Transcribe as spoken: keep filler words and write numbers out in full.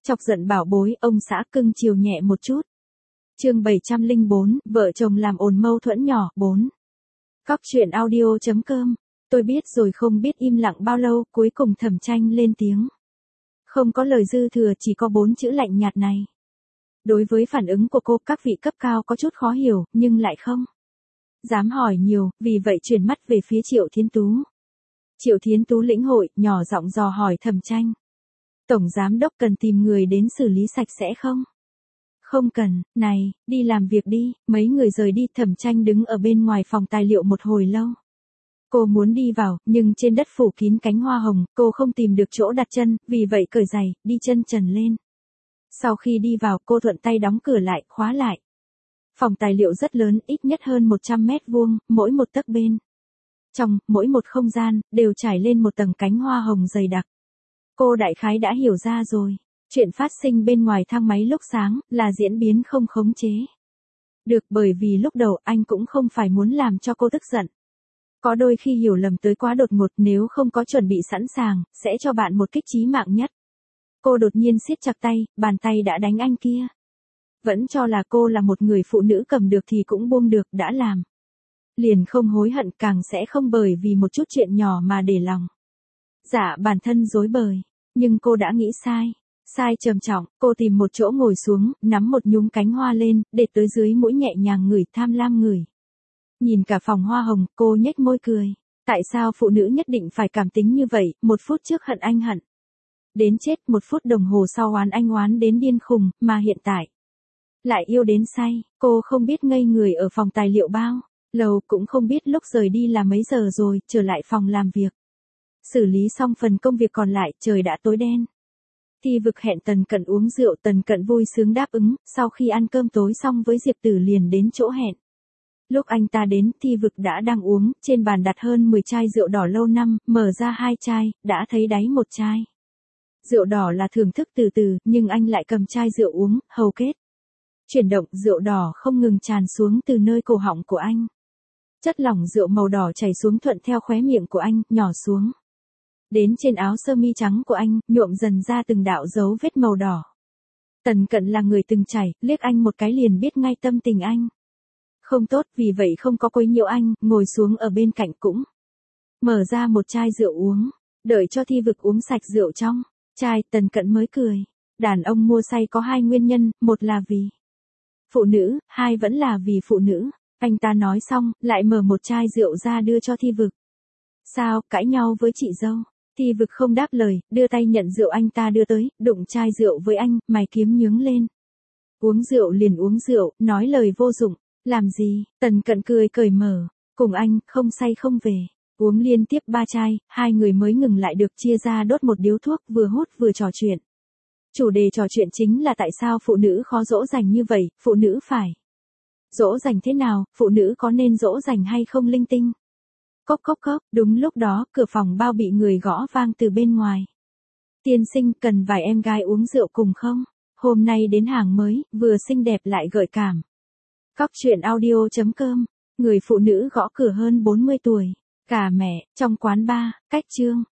Chọc giận bảo bối, ông xã cưng chiều nhẹ một chút. Chương bảy trăm lẻ bốn, vợ chồng làm ồn mâu thuẫn nhỏ, bốn. Cóc truyện audio chấm com. Tôi biết rồi không biết im lặng bao lâu, cuối cùng Thẩm Tranh lên tiếng. Không có lời dư thừa, chỉ có bốn chữ lạnh nhạt này. Đối với phản ứng của cô, các vị cấp cao có chút khó hiểu, nhưng lại không dám hỏi nhiều, vì vậy chuyển mắt về phía Triệu Thiến Tú. Triệu Thiến Tú lĩnh hội, nhỏ giọng dò hỏi Thẩm Tranh. Tổng giám đốc cần tìm người đến xử lý sạch sẽ không? Không cần, này, đi làm việc đi. Mấy người rời đi, Thẩm Tranh đứng ở bên ngoài phòng tài liệu một hồi lâu. Cô muốn đi vào, nhưng trên đất phủ kín cánh hoa hồng, cô không tìm được chỗ đặt chân, vì vậy cởi giày, đi chân trần lên. Sau khi đi vào, cô thuận tay đóng cửa lại, khóa lại. Phòng tài liệu rất lớn, ít nhất hơn một trăm mét vuông, mỗi một tấc bên. Trong, mỗi một không gian, đều trải lên một tầng cánh hoa hồng dày đặc. Cô đại khái đã hiểu ra rồi. Chuyện phát sinh bên ngoài thang máy lúc sáng, là diễn biến không khống chế được, bởi vì lúc đầu anh cũng không phải muốn làm cho cô tức giận. Có đôi khi hiểu lầm tới quá đột ngột, nếu không có chuẩn bị sẵn sàng, sẽ cho bạn một kích chí mạng nhất. Cô đột nhiên siết chặt tay, bàn tay đã đánh anh kia. Vẫn cho là cô là một người phụ nữ cầm được thì cũng buông được, đã làm. Liền không hối hận, càng sẽ không bởi vì một chút chuyện nhỏ mà để lòng. Dạ bản thân rối bời, nhưng cô đã nghĩ sai. Sai trầm trọng, cô tìm một chỗ ngồi xuống, nắm một nhúm cánh hoa lên, để tới dưới mũi nhẹ nhàng ngửi, tham lam ngửi. Nhìn cả phòng hoa hồng, cô nhếch môi cười. Tại sao phụ nữ nhất định phải cảm tính như vậy, một phút trước hận anh hận đến chết, một phút đồng hồ sau oán anh oán đến điên khùng, mà hiện tại lại yêu đến say. Cô không biết ngây người ở phòng tài liệu bao lâu, cũng không biết lúc rời đi là mấy giờ rồi, trở lại phòng làm việc. Xử lý xong phần công việc còn lại, trời đã tối đen. Thi Vực hẹn Tần Cận uống rượu, Tần Cận vui sướng đáp ứng, sau khi ăn cơm tối xong với Diệp Tử liền đến chỗ hẹn. Lúc anh ta đến, Thi Vực đã đang uống, trên bàn đặt hơn mười chai rượu đỏ lâu năm, mở ra hai chai, đã thấy đáy một chai. Rượu đỏ là thưởng thức từ từ, nhưng anh lại cầm chai rượu uống, hầu kết chuyển động, rượu đỏ không ngừng tràn xuống từ nơi cổ họng của anh. Chất lỏng rượu màu đỏ chảy xuống thuận theo khóe miệng của anh, nhỏ xuống đến trên áo sơ mi trắng của anh, nhuộm dần ra từng đạo dấu vết màu đỏ. Tần Cận là người từng trải, liếc anh một cái liền biết ngay tâm tình anh không tốt, vì vậy không có quấy nhiễu anh, ngồi xuống ở bên cạnh cũng mở ra một chai rượu uống, đợi cho Thi Vực uống sạch rượu trong chai, Tần Cận mới cười. Đàn ông mua say có hai nguyên nhân, một là vì phụ nữ, hai vẫn là vì phụ nữ. Anh ta nói xong, lại mở một chai rượu ra đưa cho Thi Vực. Sao, cãi nhau với chị dâu? Thi Vực không đáp lời, đưa tay nhận rượu anh ta đưa tới, đụng chai rượu với anh, mày kiếm nhướng lên. Uống rượu liền uống rượu, nói lời vô dụng. Làm gì? Tần Cận cười cởi mở. Cùng anh, không say không về. Uống liên tiếp ba chai, hai người mới ngừng lại được, chia ra đốt một điếu thuốc, vừa hút vừa trò chuyện. Chủ đề trò chuyện chính là tại sao phụ nữ khó dỗ dành như vậy, phụ nữ phải dỗ dành thế nào, phụ nữ có nên dỗ dành hay không linh tinh. Cốc cốc cốc, đúng lúc đó, cửa phòng bao bị người gõ vang từ bên ngoài. Tiên sinh, cần vài em gái uống rượu cùng không? Hôm nay đến hàng mới, vừa xinh đẹp lại gợi cảm. Cóc truyện audio chấm com. Người phụ nữ gõ cửa hơn bốn mươi tuổi. Cả mẹ, trong quán bar, cách trương.